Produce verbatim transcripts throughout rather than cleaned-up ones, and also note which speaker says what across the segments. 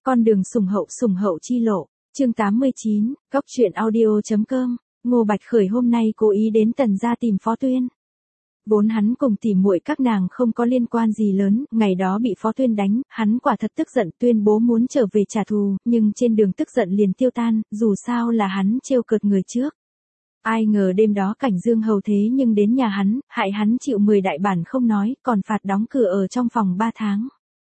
Speaker 1: Con đường sủng hậu sủng hậu chi lộ, chương tám mươi chín, Cóc truyện audio.com, Ngô Bạch Khởi hôm nay cố ý đến Tần gia tìm Phó Tuyên. Vốn hắn cùng tỉ muội các nàng không có liên quan gì lớn, ngày đó bị Phó Tuyên đánh, hắn quả thật tức giận tuyên bố muốn trở về trả thù, nhưng trên đường tức giận liền tiêu tan, dù sao là hắn trêu cợt người trước. Ai ngờ đêm đó Cảnh Dương hầu thế nhưng đến nhà hắn, hại hắn chịu mười đại bản không nói, còn phạt đóng cửa ở trong phòng ba tháng.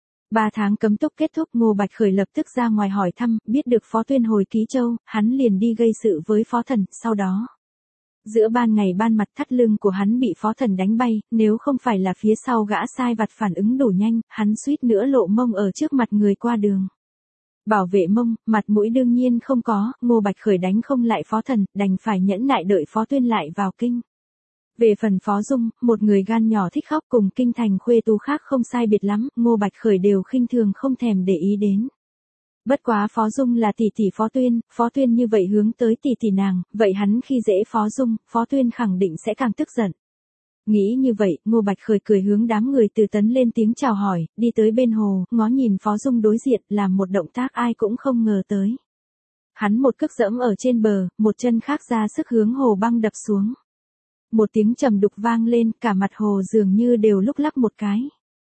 Speaker 1: Ba tháng cấm túc kết thúc, Ngô Bạch Khởi lập tức ra ngoài hỏi thăm, biết được Phó Tuyên hồi Ký Châu, hắn liền đi gây sự với Phó Thần, sau đó. Giữa ban ngày ban mặt thắt lưng của hắn bị Phó Thần đánh bay, nếu không phải là phía sau gã sai vặt phản ứng đủ nhanh, hắn suýt nữa lộ mông ở trước mặt người qua đường. Bảo vệ mông, mặt mũi đương nhiên không có, Ngô Bạch Khởi đánh không lại Phó Thần, đành phải nhẫn nại đợi Phó Tuyên lại vào kinh. Về phần Phó Dung, một người gan nhỏ thích khóc cùng kinh thành khuê tú khác không sai biệt lắm, Ngô Bạch Khởi đều khinh thường không thèm để ý đến. Bất quá Phó Dung là tỷ tỷ Phó Tuyên, Phó Tuyên như vậy hướng tới tỷ tỷ nàng, vậy hắn khi dễ Phó Dung, Phó Tuyên khẳng định sẽ càng tức giận. Nghĩ như vậy, Ngô Bạch Khởi cười hướng đám người Từ Tấn lên tiếng chào hỏi, đi tới bên hồ, ngó nhìn Phó Dung đối diện, làm một động tác ai cũng không ngờ tới. Hắn một cước dẫm ở trên bờ, một chân khác ra sức hướng hồ băng đập xuống. Một tiếng trầm đục vang lên, cả mặt hồ dường như đều lúc lắc một cái.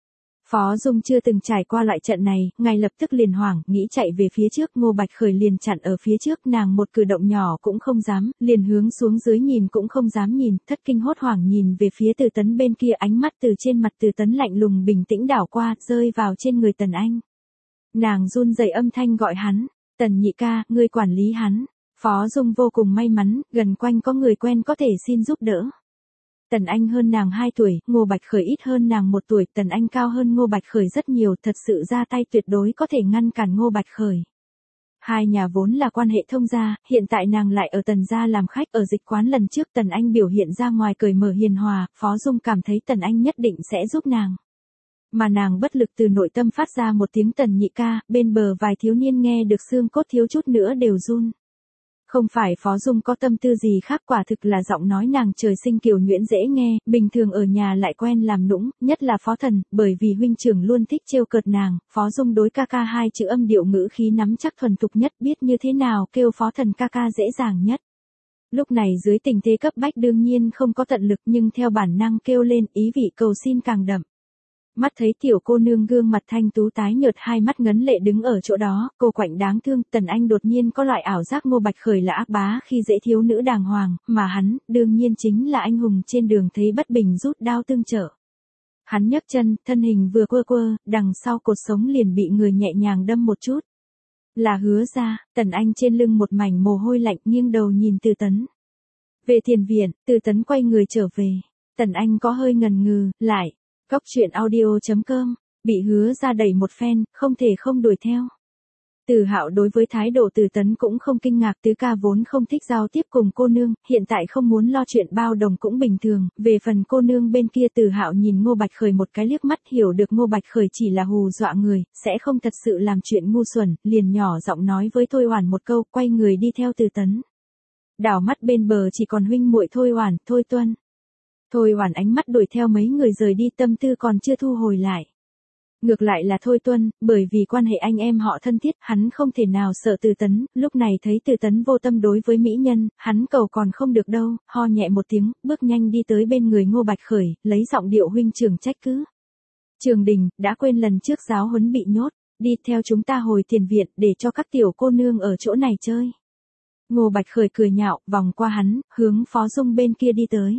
Speaker 1: Phó Dung chưa từng trải qua loại trận này, ngay lập tức liền hoảng, nghĩ chạy về phía trước, Ngô Bạch Khởi liền chặn ở phía trước, nàng một cử động nhỏ cũng không dám, liền hướng xuống dưới nhìn cũng không dám nhìn, thất kinh hốt hoảng nhìn về phía Từ Tấn bên kia, ánh mắt từ trên mặt Từ Tấn lạnh lùng bình tĩnh đảo qua, rơi vào trên người Tần Anh. Nàng run rẩy âm thanh gọi hắn, Tần nhị ca, ngươi quản lý hắn. Phó Dung vô cùng may mắn, gần quanh có người quen có thể xin giúp đỡ. Tần Anh hơn nàng hai tuổi, Ngô Bạch Khởi ít hơn nàng một tuổi, Tần Anh cao hơn Ngô Bạch Khởi rất nhiều, thật sự ra tay tuyệt đối có thể ngăn cản Ngô Bạch Khởi. Hai nhà vốn là quan hệ thông gia, hiện tại nàng lại ở Tần gia làm khách, ở dịch quán lần trước Tần Anh biểu hiện ra ngoài cởi mở hiền hòa, Phó Dung cảm thấy Tần Anh nhất định sẽ giúp nàng. Mà nàng bất lực từ nội tâm phát ra một tiếng Tần nhị ca, bên bờ vài thiếu niên nghe được xương cốt thiếu chút nữa đều run. Không phải Phó Dung có tâm tư gì khác, quả thực là giọng nói nàng trời sinh kiều nhuyễn dễ nghe, bình thường ở nhà lại quen làm nũng, nhất là Phó Thần, bởi vì huynh trưởng luôn thích trêu cợt nàng, Phó Dung đối ca ca hai chữ âm điệu ngữ khí nắm chắc thuần thục nhất, biết như thế nào kêu Phó Thần ca ca dễ dàng nhất. Lúc này dưới tình thế cấp bách đương nhiên không có tận lực, nhưng theo bản năng kêu lên, ý vị cầu xin càng đậm. Mắt thấy tiểu cô nương gương mặt thanh tú tái nhợt, hai mắt ngấn lệ đứng ở chỗ đó, cô quạnh đáng thương, Tần Anh đột nhiên có loại ảo giác Ngô Bạch Khởi là ác bá khi dễ thiếu nữ đàng hoàng, mà hắn, đương nhiên chính là anh hùng trên đường thấy bất bình rút đao tương trợ. Hắn nhấc chân, thân hình vừa quơ quơ, đằng sau cột sống liền bị người nhẹ nhàng đâm một chút. Là Hứa ra, Tần Anh trên lưng một mảnh mồ hôi lạnh, nghiêng đầu nhìn Từ Tấn. Về thiền viện, Từ Tấn quay người trở về. Tần Anh có hơi ngần ngừ, lại. Cóc truyện audio.com, bị Hứa ra đẩy một phen, không thể không đuổi theo. Từ Hạo đối với thái độ Từ Tấn cũng không kinh ngạc, tứ ca vốn không thích giao tiếp cùng cô nương, hiện tại không muốn lo chuyện bao đồng cũng bình thường, về phần cô nương bên kia Từ Hạo nhìn Ngô Bạch Khởi một cái liếc mắt, hiểu được Ngô Bạch Khởi chỉ là hù dọa người, sẽ không thật sự làm chuyện ngu xuẩn, liền nhỏ giọng nói với Thôi Oản một câu, quay người đi theo Từ Tấn. Đảo mắt bên bờ chỉ còn huynh muội Thôi Oản, Thôi Tuân. Thôi Oản ánh mắt đuổi theo mấy người rời đi, tâm tư còn chưa thu hồi lại. Ngược lại là Thôi Tuân, bởi vì quan hệ anh em họ thân thiết, hắn không thể nào sợ Từ Tấn, lúc này thấy Từ Tấn vô tâm đối với mỹ nhân, hắn cầu còn không được đâu, ho nhẹ một tiếng, bước nhanh đi tới bên người Ngô Bạch Khởi, lấy giọng điệu huynh trưởng trách cứ. Trường Đình, đã quên lần trước giáo huấn bị nhốt, đi theo chúng ta hồi thiền viện để cho các tiểu cô nương ở chỗ này chơi. Ngô Bạch Khởi cười nhạo, vòng qua hắn, hướng Phó Dung bên kia đi tới.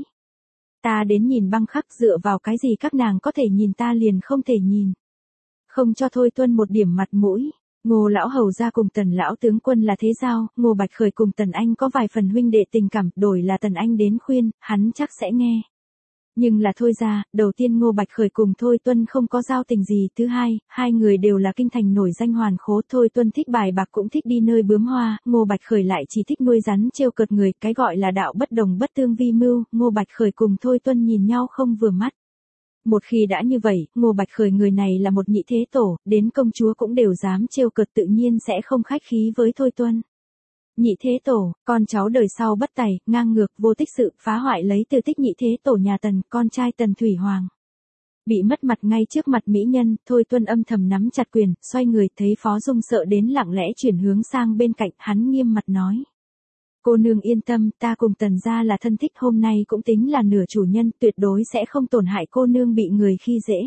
Speaker 1: Ta đến nhìn băng khắc, dựa vào cái gì các nàng có thể nhìn ta liền không thể nhìn. Không cho Thôi Tuân một điểm mặt mũi. Ngô lão hầu ra cùng Tần lão tướng quân là thế giao, Ngô Bạch Khởi cùng Tần Anh có vài phần huynh đệ tình cảm, đổi là Tần Anh đến khuyên, hắn chắc sẽ nghe. Nhưng là thôi ra, đầu tiên Ngô Bạch Khởi cùng Thôi Tuân không có giao tình gì, thứ hai, hai người đều là kinh thành nổi danh hoàn khố, Thôi Tuân thích bài bạc cũng thích đi nơi bướm hoa, Ngô Bạch Khởi lại chỉ thích nuôi rắn trêu cợt người, cái gọi là đạo bất đồng bất tương vi mưu, Ngô Bạch Khởi cùng Thôi Tuân nhìn nhau không vừa mắt. Một khi đã như vậy, Ngô Bạch Khởi người này là một nhị thế tổ, đến công chúa cũng đều dám trêu cợt, tự nhiên sẽ không khách khí với Thôi Tuân. Nhị thế tổ, con cháu đời sau bất tài, ngang ngược, vô tích sự, phá hoại lấy từ tích nhị thế tổ nhà Tần, con trai Tần Thủy Hoàng. Bị mất mặt ngay trước mặt mỹ nhân, Thôi Tuân âm thầm nắm chặt quyền, xoay người thấy Phó Dung sợ đến lặng lẽ chuyển hướng sang bên cạnh, hắn nghiêm mặt nói. Cô nương yên tâm, ta cùng Tần gia là thân thích, hôm nay cũng tính là nửa chủ nhân, tuyệt đối sẽ không tổn hại cô nương bị người khi dễ.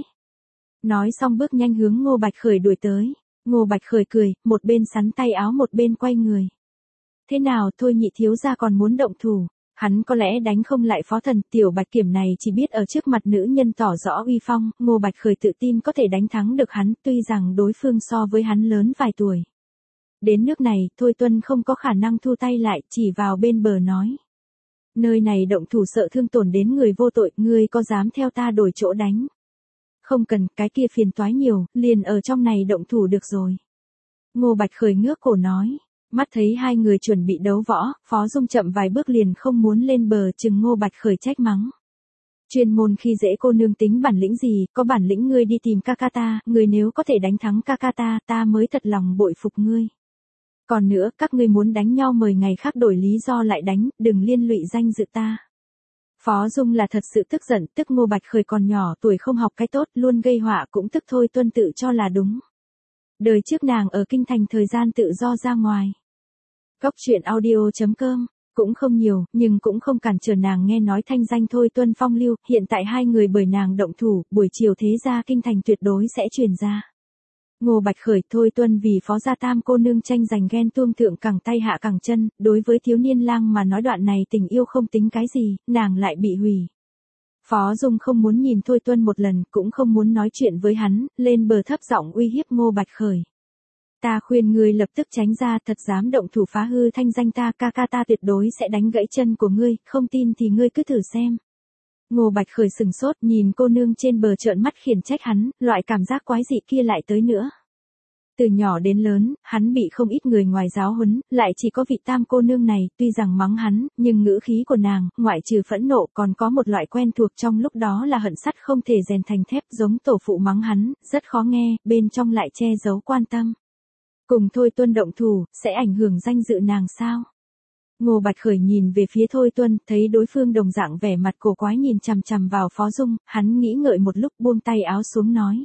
Speaker 1: Nói xong bước nhanh hướng Ngô Bạch Khởi đuổi tới. Ngô Bạch Khởi cười, một bên sắn tay áo một bên quay người. Thế nào, Thôi nhị thiếu gia còn muốn động thủ? Hắn có lẽ đánh không lại Phó Thần, tiểu Bạch Kiểm này chỉ biết ở trước mặt nữ nhân tỏ rõ uy phong, Ngô Bạch Khởi tự tin có thể đánh thắng được hắn, tuy rằng đối phương so với hắn lớn vài tuổi. Đến nước này, Thôi Tuân không có khả năng thu tay lại, chỉ vào bên bờ nói. Nơi này động thủ sợ thương tổn đến người vô tội, ngươi có dám theo ta đổi chỗ đánh? Không cần, cái kia phiền toái nhiều, liền ở trong này động thủ được rồi. Ngô Bạch Khởi ngước cổ nói. Mắt thấy hai người chuẩn bị đấu võ, Phó Dung chậm vài bước liền không muốn lên bờ, chừng Ngô Bạch Khởi trách mắng. Chuyên môn khi dễ cô nương tính bản lĩnh gì, có bản lĩnh ngươi đi tìm ca ca ta, ngươi nếu có thể đánh thắng ca ca ta, ta mới thật lòng bội phục ngươi. Còn nữa, các ngươi muốn đánh nhau mời ngày khác đổi lý do lại đánh, đừng liên lụy danh dự ta. Phó Dung là thật sự tức giận, tức Ngô Bạch Khởi còn nhỏ tuổi không học cái tốt, luôn gây họa, cũng tức Thôi Tuân tự cho là đúng. Đời trước nàng ở kinh thành thời gian tự do ra ngoài. Góc truyện audio chấm com, cũng không nhiều, nhưng cũng không cản trở nàng nghe nói thanh danh Thôi Tuân phong lưu, hiện tại hai người bởi nàng động thủ, buổi chiều thế gia kinh thành tuyệt đối sẽ truyền ra. Ngô Bạch Khởi, Thôi Tuân vì Phó gia tam cô nương tranh giành ghen tuông thượng cẳng tay hạ cẳng chân, đối với thiếu niên lang mà nói đoạn này tình yêu không tính cái gì, nàng lại bị hủy. Phó Dung không muốn nhìn Thôi Tuân một lần, cũng không muốn nói chuyện với hắn, lên bờ thấp giọng uy hiếp Ngô Bạch Khởi. Ta khuyên ngươi lập tức tránh ra, thật dám động thủ phá hư thanh danh ta, ca ca ta tuyệt đối sẽ đánh gãy chân của ngươi, không tin thì ngươi cứ thử xem. Ngô Bạch Khởi sừng sốt nhìn cô nương trên bờ trợn mắt khiển trách hắn, loại cảm giác quái dị kia lại tới nữa. Từ nhỏ đến lớn, hắn bị không ít người ngoài giáo huấn, lại chỉ có vị tam cô nương này, tuy rằng mắng hắn, nhưng ngữ khí của nàng, ngoại trừ phẫn nộ còn có một loại quen thuộc trong lúc đó là hận sắt không thể rèn thành thép, giống tổ phụ mắng hắn, rất khó nghe, bên trong lại che giấu quan tâm. Cùng Thôi Tuân động thủ, sẽ ảnh hưởng danh dự nàng sao? Ngô Bạch Khởi nhìn về phía Thôi Tuân, thấy đối phương đồng dạng vẻ mặt cổ quái nhìn chằm chằm vào Phó Dung, hắn nghĩ ngợi một lúc buông tay áo xuống nói.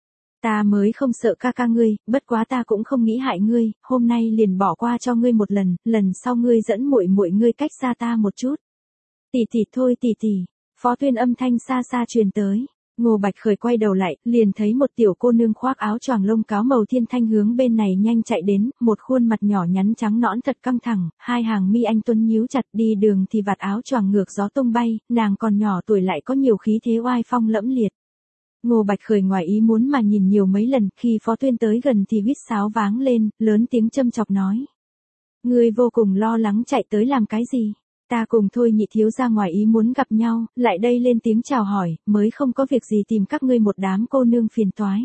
Speaker 1: Ta mới không sợ ca ca ngươi, bất quá ta cũng không nghĩ hại ngươi, hôm nay liền bỏ qua cho ngươi một lần, lần sau ngươi dẫn muội muội ngươi cách xa ta một chút. Tỷ tỷ thôi tỷ tỷ, Phó Tuyên âm thanh xa xa truyền tới. Ngô Bạch Khởi quay đầu lại, liền thấy một tiểu cô nương khoác áo choàng lông cáo màu thiên thanh hướng bên này nhanh chạy đến, một khuôn mặt nhỏ nhắn trắng nõn thật căng thẳng, hai hàng mi anh tuấn nhíu chặt, đi đường thì vạt áo choàng ngược gió tung bay, nàng còn nhỏ tuổi lại có nhiều khí thế oai phong lẫm liệt. Ngô Bạch Khởi ngoài ý muốn mà nhìn nhiều mấy lần, khi Phó Tuyên tới gần thì huýt sáo váng lên, lớn tiếng châm chọc nói. Ngươi vô cùng lo lắng chạy tới làm cái gì? Ta cùng Thôi nhị thiếu ra ngoài ý muốn gặp nhau, lại đây lên tiếng chào hỏi, mới không có việc gì tìm các ngươi một đám cô nương phiền toái.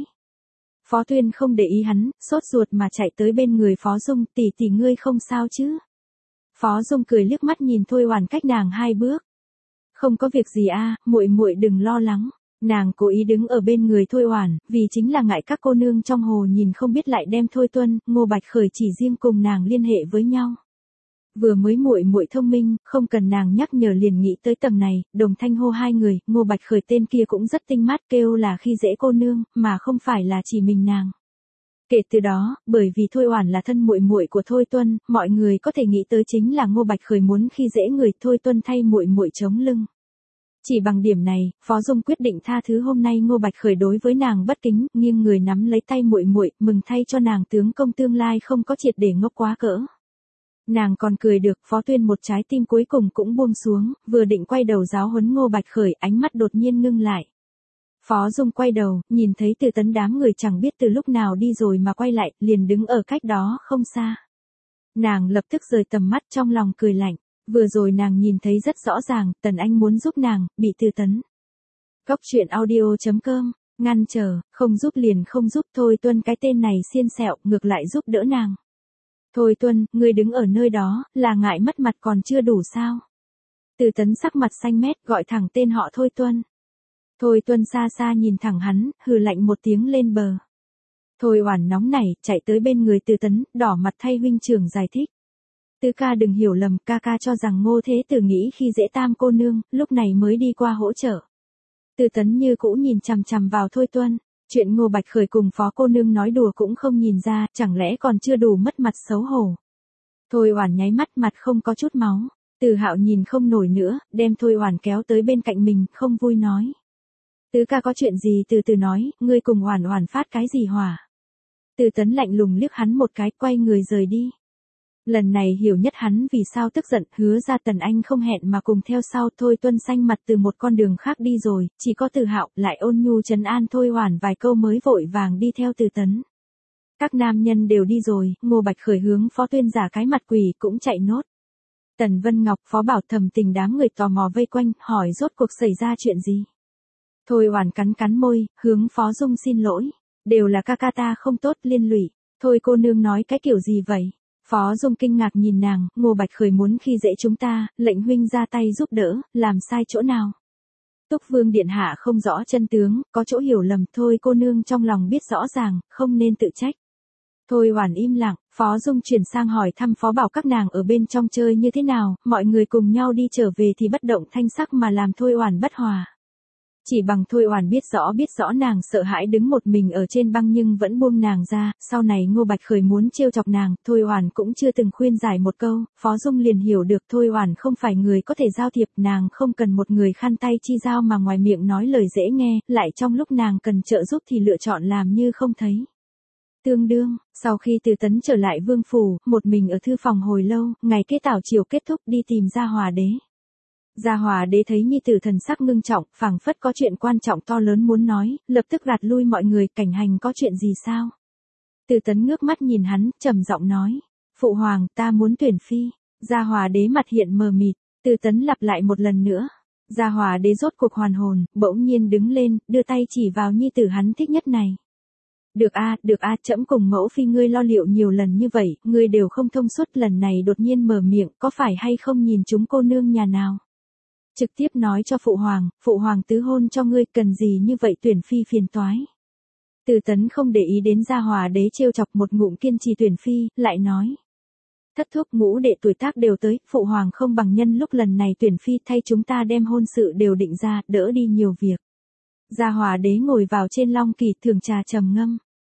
Speaker 1: Phó Tuyên không để ý hắn, sốt ruột mà chạy tới bên người Phó Dung, tỷ tỷ ngươi không sao chứ? Phó Dung cười liếc mắt nhìn Thôi Hoàn cách nàng hai bước. Không có việc gì a, muội muội đừng lo lắng. Nàng cố ý đứng ở bên người Thôi Hoàn, vì chính là ngại các cô nương trong hồ nhìn không biết lại đem Thôi Tuân, Ngô Bạch Khởi chỉ riêng cùng nàng liên hệ với nhau. Vừa mới muội muội thông minh, không cần nàng nhắc nhở liền nghĩ tới tầng này, đồng thanh hô hai người, Ngô Bạch Khởi tên kia cũng rất tinh mắt kêu là khi dễ cô nương, mà không phải là chỉ mình nàng. Kể từ đó, bởi vì Thôi Oản là thân muội muội của Thôi Tuân, mọi người có thể nghĩ tới chính là Ngô Bạch Khởi muốn khi dễ người Thôi Tuân thay muội muội chống lưng. Chỉ bằng điểm này, Phó Dung quyết định tha thứ hôm nay Ngô Bạch Khởi đối với nàng bất kính, nghiêng người nắm lấy tay muội muội, mừng thay cho nàng tướng công tương lai không có triệt để ngốc quá cỡ. Nàng còn cười được, Phó Tuyên một trái tim cuối cùng cũng buông xuống, vừa định quay đầu giáo huấn Ngô Bạch Khởi, ánh mắt đột nhiên ngưng lại. Phó Dung quay đầu, nhìn thấy Từ Tấn đám người chẳng biết từ lúc nào đi rồi mà quay lại, liền đứng ở cách đó không xa. Nàng lập tức rời tầm mắt trong lòng cười lạnh, vừa rồi nàng nhìn thấy rất rõ ràng, Tần Anh muốn giúp nàng, bị Từ Tấn. Góc truyện audio chấm com, ngăn trở, không giúp liền không giúp, Thôi Tuân cái tên này xiên xẹo, ngược lại giúp đỡ nàng. Thôi Tuân, ngươi đứng ở nơi đó, là ngại mất mặt còn chưa đủ sao? Từ Tấn sắc mặt xanh mét gọi thẳng tên họ Thôi Tuân. Thôi Tuân xa xa nhìn thẳng hắn, hừ lạnh một tiếng lên bờ. Thôi Oản nóng nảy, chạy tới bên người Từ Tấn, đỏ mặt thay huynh trưởng giải thích. Tứ ca đừng hiểu lầm, ca ca cho rằng Ngô Thế Tử nghĩ khi dễ tam cô nương, lúc này mới đi qua hỗ trợ. Từ Tấn như cũ nhìn chằm chằm vào Thôi Tuân, chuyện Ngô Bạch Khởi cùng phó cô nương nói đùa cũng không nhìn ra, chẳng lẽ còn chưa đủ mất mặt xấu hổ. Thôi Oản nháy mắt, mặt không có chút máu. Từ Hạo nhìn không nổi nữa, đem Thôi Oản kéo tới bên cạnh mình, không vui nói: "Tứ ca có chuyện gì từ từ nói, ngươi cùng Oản Oản phát cái gì hỏa?" Từ Tấn lạnh lùng liếc hắn một cái, quay người rời đi. Lần này hiểu nhất hắn vì sao tức giận, Hứa ra Tần Anh không hẹn mà cùng theo sau. Thôi Tuân xanh mặt từ một con đường khác đi rồi, chỉ có Từ Hạo lại ôn nhu trấn an Thôi Oản vài câu mới vội vàng đi theo Từ Tấn. Các nam nhân đều đi rồi, Ngô Bạch Khởi hướng Phó Tuyên giả cái mặt quỷ cũng chạy nốt. Tần Vân Ngọc, Phó Bảo Thẩm Tình đám người tò mò vây quanh, hỏi rốt cuộc xảy ra chuyện gì. Thôi Oản cắn cắn môi, hướng Phó Dung xin lỗi, đều là ca ca ta không tốt liên lụy. Thôi cô nương nói cái kiểu gì vậy? Phó Dung kinh ngạc nhìn nàng, Ngô Bạch Khởi muốn khi dễ chúng ta, lệnh huynh ra tay giúp đỡ, làm sai chỗ nào? Túc Vương điện hạ không rõ chân tướng, có chỗ hiểu lầm, thôi cô nương trong lòng biết rõ ràng, không nên tự trách. Thôi Oản im lặng, Phó Dung chuyển sang hỏi thăm Phó Bảo các nàng ở bên trong chơi như thế nào, mọi người cùng nhau đi trở về thì bất động thanh sắc mà làm Thôi Oản bất hòa. Chỉ bằng Thôi Oản biết rõ biết rõ nàng sợ hãi đứng một mình ở trên băng nhưng vẫn buông nàng ra, sau này Ngô Bạch Khởi muốn trêu chọc nàng, Thôi Oản cũng chưa từng khuyên giải một câu, Phó Dung liền hiểu được Thôi Oản không phải người có thể giao thiệp, nàng không cần một người khăn tay chi giao mà ngoài miệng nói lời dễ nghe, lại trong lúc nàng cần trợ giúp thì lựa chọn làm như không thấy. Tương đương, sau khi Từ Tấn trở lại vương phủ, một mình ở thư phòng hồi lâu, ngày kế tảo chiều kết thúc đi tìm Gia Hòa đế. Gia Hòa đế thấy nhi tử thần sắc ngưng trọng, phảng phất có chuyện quan trọng to lớn muốn nói, lập tức gạt lui mọi người, Cảnh Hành có chuyện gì sao? Từ Tấn ngước mắt nhìn hắn, trầm giọng nói, phụ hoàng, ta muốn tuyển phi. Gia Hòa đế mặt hiện mờ mịt, Từ Tấn lặp lại một lần nữa. Gia Hòa đế rốt cuộc hoàn hồn, bỗng nhiên đứng lên, đưa tay chỉ vào nhi tử hắn thích nhất này. Được a, được a, trẫm cùng mẫu phi ngươi lo liệu nhiều lần như vậy, ngươi đều không thông suốt, lần này đột nhiên mở miệng, có phải hay không nhìn chúng cô nương nhà nào? Trực tiếp nói cho phụ hoàng, phụ hoàng tứ hôn cho ngươi, cần gì như vậy tuyển phi phiền toái. Từ Tấn không để ý đến Gia Hòa đế trêu chọc, một ngụm kiên trì tuyển phi, lại nói. Thất thúc ngũ đệ tuổi tác đều tới, phụ hoàng không bằng nhân lúc lần này tuyển phi thay chúng ta đem hôn sự đều định ra, đỡ đi nhiều việc. Gia Hòa đế ngồi vào trên long kỳ thưởng trà trầm ngâm.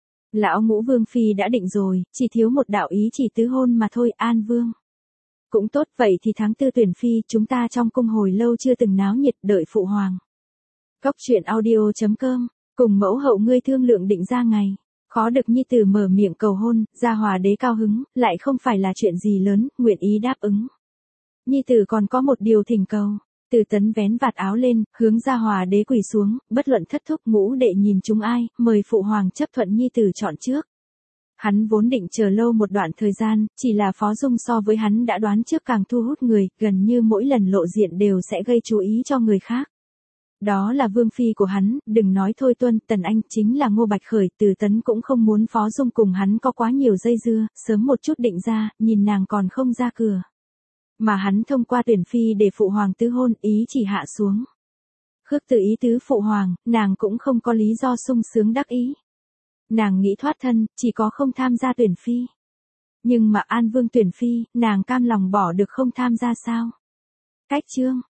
Speaker 1: Lão ngũ vương phi đã định rồi, chỉ thiếu một đạo ý chỉ tứ hôn mà thôi, An vương. Cũng tốt, vậy thì tháng tư tuyển phi, chúng ta trong cung hồi lâu chưa từng náo nhiệt, đợi phụ hoàng. Cốc truyện audio chấm com, cùng mẫu hậu ngươi thương lượng định ra ngày. Khó được nhi tử mở miệng cầu hôn, Gia Hòa đế cao hứng, lại không phải là chuyện gì lớn, nguyện ý đáp ứng. Nhi tử còn có một điều thỉnh cầu. Từ Tấn vén vạt áo lên, hướng Gia Hòa đế quỳ xuống, bất luận thất thúc ngũ đệ nhìn chúng ai, mời phụ hoàng chấp thuận nhi tử chọn trước. Hắn vốn định chờ lâu một đoạn thời gian, chỉ là Phó Dung so với hắn đã đoán trước càng thu hút người, gần như mỗi lần lộ diện đều sẽ gây chú ý cho người khác. Đó là vương phi của hắn, đừng nói Thôi Tuân, Tần Anh, chính là Ngô Bạch Khởi, Từ Tấn cũng không muốn Phó Dung cùng hắn có quá nhiều dây dưa, sớm một chút định ra, nhìn nàng còn không ra cửa. Mà hắn thông qua tuyển phi để phụ hoàng tứ hôn, ý chỉ hạ xuống. Khước từ ý tứ phụ hoàng, nàng cũng không có lý do sung sướng đắc ý. Nàng nghĩ thoát thân, chỉ có không tham gia tuyển phi. Nhưng mà An vương tuyển phi, nàng cam lòng bỏ được không tham gia sao? Cách chương.